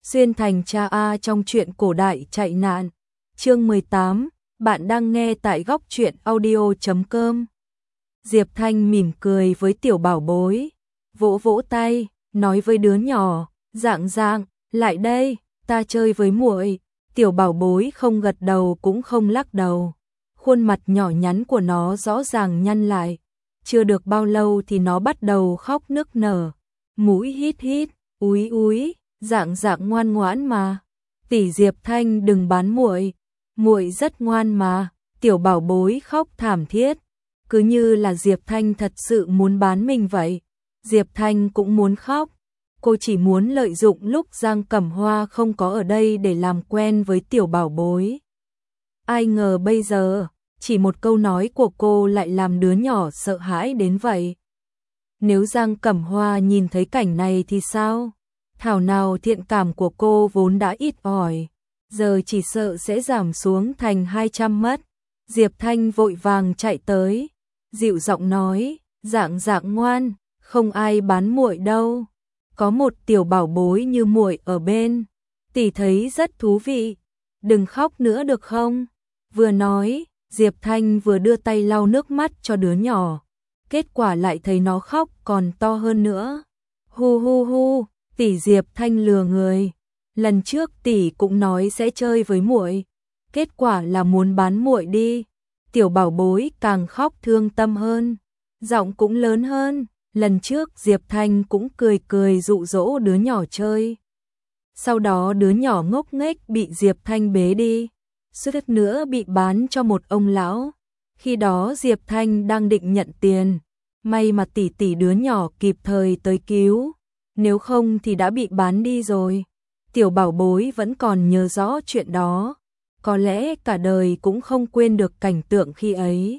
Xuyên thành cha A trong truyện cổ đại chạy nạn. Chương 18, bạn đang nghe tại góc truyện audio.com. Diệp Thanh mỉm cười với tiểu bảo bối, vỗ vỗ tay, nói với đứa nhỏ, Dạng Dạng, lại đây, ta chơi với muội. Tiểu bảo bối không gật đầu cũng không lắc đầu. Khuôn mặt nhỏ nhắn của nó rõ ràng nhăn lại. Chưa được bao lâu thì nó bắt đầu khóc nức nở. Mũi hít hít, úi úi, Dạng Dạng ngoan ngoãn mà. Tỷ Diệp Thanh đừng bán muội, muội rất ngoan mà. Tiểu bảo bối khóc thảm thiết, cứ như là Diệp Thanh thật sự muốn bán mình vậy. Diệp Thanh cũng muốn khóc. Cô chỉ muốn lợi dụng lúc Giang Cẩm Hoa không có ở đây để làm quen với tiểu bảo bối. Ai ngờ bây giờ, chỉ một câu nói của cô lại làm đứa nhỏ sợ hãi đến vậy. Nếu Giang Cẩm Hoa nhìn thấy cảnh này thì sao? Thảo nào thiện cảm của cô vốn đã ít ỏi, giờ chỉ sợ sẽ giảm xuống thành 200 mất. Diệp Thanh vội vàng chạy tới, dịu giọng nói, Dạng Dạng ngoan, không ai bán muội đâu. Có một tiểu bảo bối như muội ở bên, tỷ thấy rất thú vị. Đừng khóc nữa được không? Vừa nói, Diệp Thanh vừa đưa tay lau nước mắt cho đứa nhỏ. Kết quả lại thấy nó khóc còn to hơn nữa. Hu hu hu, tỷ Diệp Thanh lừa người. Lần trước tỷ cũng nói sẽ chơi với muội, kết quả là muốn bán muội đi. Tiểu bảo bối càng khóc thương tâm hơn, giọng cũng lớn hơn. Lần trước Diệp Thanh cũng cười cười dụ dỗ đứa nhỏ chơi. Sau đó đứa nhỏ ngốc nghếch bị Diệp Thanh bế đi, suýt nữa bị bán cho một ông lão. Khi đó Diệp Thanh đang định nhận tiền, may mà tỷ tỷ đứa nhỏ kịp thời tới cứu, nếu không thì đã bị bán đi rồi. Tiểu bảo bối vẫn còn nhớ rõ chuyện đó, có lẽ cả đời cũng không quên được cảnh tượng khi ấy.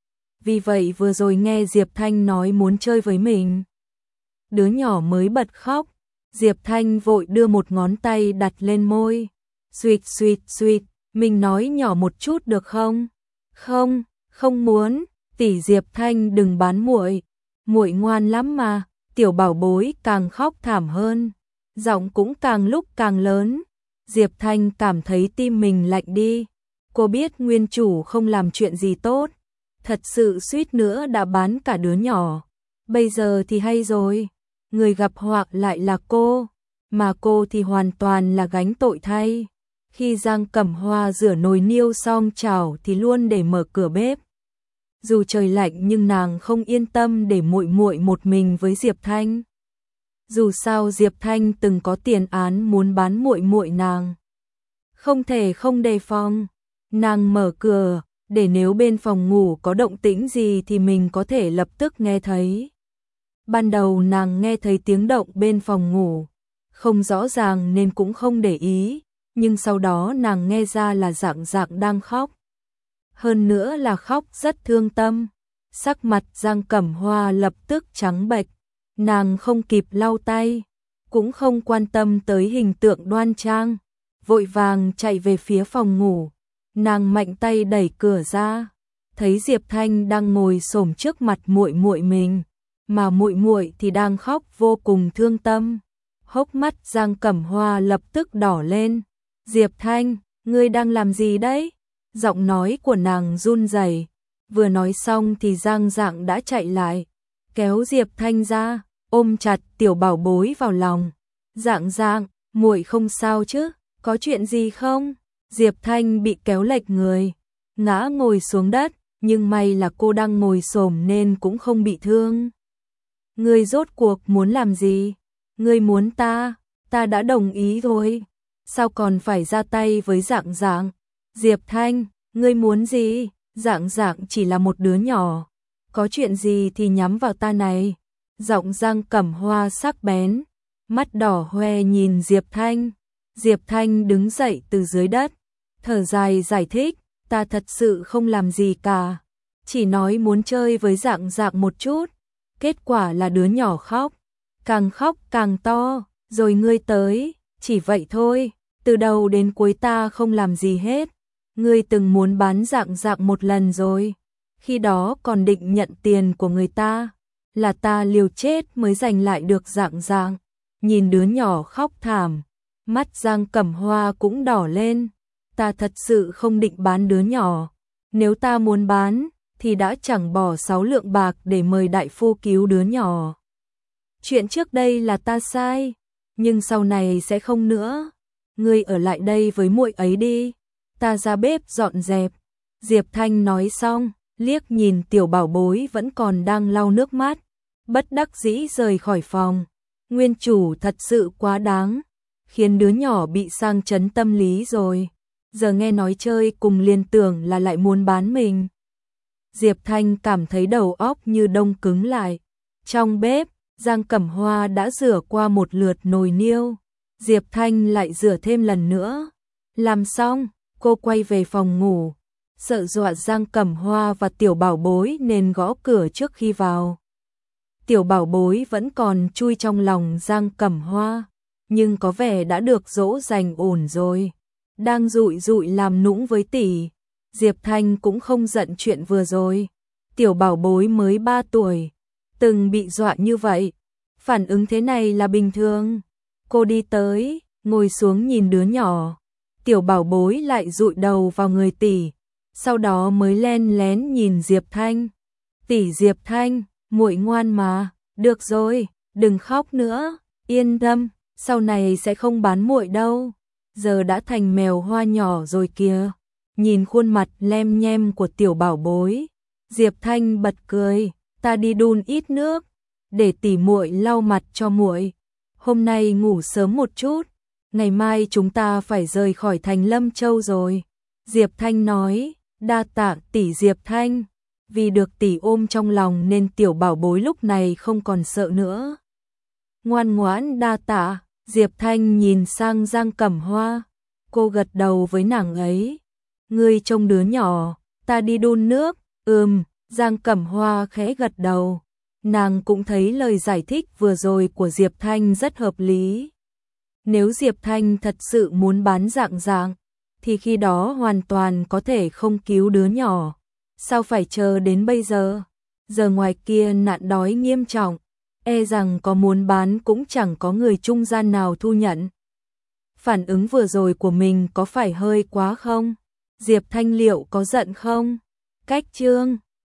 Vì vậy vừa rồi nghe Diệp Thanh nói muốn chơi với mình, đứa nhỏ mới bật khóc. Diệp Thanh vội đưa một ngón tay đặt lên môi. Suýt suýt suýt, mình nói nhỏ một chút được không? Không, không muốn, tỷ Diệp Thanh đừng bán muội, muội ngoan lắm mà. Tiểu bảo bối càng khóc thảm hơn, giọng cũng càng lúc càng lớn. Diệp Thanh cảm thấy tim mình lạnh đi. Cô biết nguyên chủ không làm chuyện gì tốt, thật sự suýt nữa đã bán cả đứa nhỏ. Bây giờ thì hay rồi, người gặp họa lại là cô, mà cô thì hoàn toàn là gánh tội thay. Khi Giang Cẩm Hoa rửa nồi niêu xong chảo thì luôn để mở cửa bếp. Dù trời lạnh nhưng nàng không yên tâm để muội muội một mình với Diệp Thanh. Dù sao Diệp Thanh từng có tiền án muốn bán muội muội nàng. Không thể không đề phòng, nàng mở cửa để nếu bên phòng ngủ có động tĩnh gì thì mình có thể lập tức nghe thấy. Ban đầu nàng nghe thấy tiếng động bên phòng ngủ, không rõ ràng nên cũng không để ý, nhưng sau đó nàng nghe ra là Dạng Dạng đang khóc. Hơn nữa là khóc rất thương tâm. Sắc mặt Giang Cẩm Hoa lập tức trắng bệch, nàng không kịp lau tay, cũng không quan tâm tới hình tượng đoan trang, vội vàng chạy về phía phòng ngủ. Nàng mạnh tay đẩy cửa ra, thấy Diệp Thanh đang ngồi xổm trước mặt muội muội mình, mà muội muội thì đang khóc vô cùng thương tâm. Hốc mắt Giang Cẩm Hoa lập tức đỏ lên. Diệp Thanh, ngươi đang làm gì đấy? Giọng nói của nàng run rẩy. Vừa nói xong thì Giang Dạng đã chạy lại, kéo Diệp Thanh ra, ôm chặt tiểu bảo bối vào lòng. Dạng Dạng, muội không sao chứ? Có chuyện gì không? Diệp Thanh bị kéo lệch người, ngã ngồi xuống đất, nhưng may là cô đang ngồi xổm nên cũng không bị thương. Ngươi rốt cuộc muốn làm gì? Ngươi muốn ta đã đồng ý rồi. Sao còn phải ra tay với Dạng Dạng? Diệp Thanh, ngươi muốn gì? Dạng Dạng chỉ là một đứa nhỏ, có chuyện gì thì nhắm vào ta này. Giọng Giang Cẩm Hoa sắc bén, mắt đỏ hoe nhìn Diệp Thanh. Diệp Thanh đứng dậy từ dưới đất, thở dài giải thích, ta thật sự không làm gì cả, chỉ nói muốn chơi với Dạng Dạng một chút. Kết quả là đứa nhỏ khóc càng to, rồi ngươi tới, chỉ vậy thôi, từ đầu đến cuối ta không làm gì hết. Ngươi từng muốn bán Dạng Dạng một lần rồi, khi đó còn định nhận tiền của người ta, là ta liều chết mới giành lại được Dạng Dạng. Nhìn đứa nhỏ khóc thảm, Mắt Giang Cẩm Hoa cũng đỏ lên. Ta thật sự không định bán đứa nhỏ. Nếu ta muốn bán, thì đã chẳng bỏ 6 lượng bạc để mời đại phu cứu đứa nhỏ. Chuyện trước đây là ta sai, nhưng sau này sẽ không nữa. Ngươi ở lại đây với muội ấy đi, ta ra bếp dọn dẹp. Diệp Thanh nói xong, liếc nhìn tiểu bảo bối vẫn còn đang lau nước mắt, bất đắc dĩ rời khỏi phòng. Nguyên chủ thật sự quá đáng, khiến đứa nhỏ bị sang chấn tâm lý rồi. Giờ nghe nói chơi cùng liên tưởng là lại muốn bán mình. Diệp Thanh cảm thấy đầu óc như đông cứng lại. Trong bếp, Giang Cẩm Hoa đã rửa qua một lượt nồi niêu. Diệp Thanh lại rửa thêm lần nữa. Làm xong, cô quay về phòng ngủ. Sợ dọa Giang Cẩm Hoa và tiểu bảo bối nên gõ cửa trước khi vào. Tiểu bảo bối vẫn còn chui trong lòng Giang Cẩm Hoa, nhưng có vẻ đã được dỗ dành ổn rồi. Đang dụi dụi làm nũng với tỷ. Diệp Thanh cũng không giận chuyện vừa rồi. Tiểu bảo bối mới 3 tuổi, từng bị dọa như vậy. Phản ứng thế này là bình thường. Cô đi tới, ngồi xuống nhìn đứa nhỏ. Tiểu bảo bối lại dụi đầu vào người tỷ, sau đó mới len lén nhìn Diệp Thanh. Tỷ Diệp Thanh, muội ngoan mà, được rồi, đừng khóc nữa, yên tâm, sau này sẽ không bán muội đâu. Giờ đã thành mèo hoa nhỏ rồi kìa. Nhìn khuôn mặt lem nhem của tiểu bảo bối, Diệp Thanh bật cười, ta đi đun ít nước, để tỷ muội lau mặt cho muội. Hôm nay ngủ sớm một chút, ngày mai chúng ta phải rời khỏi thành Lâm Châu rồi. Diệp Thanh nói, đa tạ tỷ Diệp Thanh. Vì được tỷ ôm trong lòng nên tiểu bảo bối lúc này không còn sợ nữa. Ngoan ngoãn đa tạ. Diệp Thanh nhìn sang Giang Cẩm Hoa, cô gật đầu với nàng ấy. Ngươi trông đứa nhỏ, ta đi đun nước. Giang Cẩm Hoa khẽ gật đầu. Nàng cũng thấy lời giải thích vừa rồi của Diệp Thanh rất hợp lý. Nếu Diệp Thanh thật sự muốn bán Dạng Dạng, thì khi đó hoàn toàn có thể không cứu đứa nhỏ. Sao phải chờ đến bây giờ? Giờ ngoài kia nạn đói nghiêm trọng, e rằng có muốn bán cũng chẳng có người trung gian nào thu nhận. Phản ứng vừa rồi của mình có phải hơi quá không? Diệp Thanh liệu có giận không? Cách chương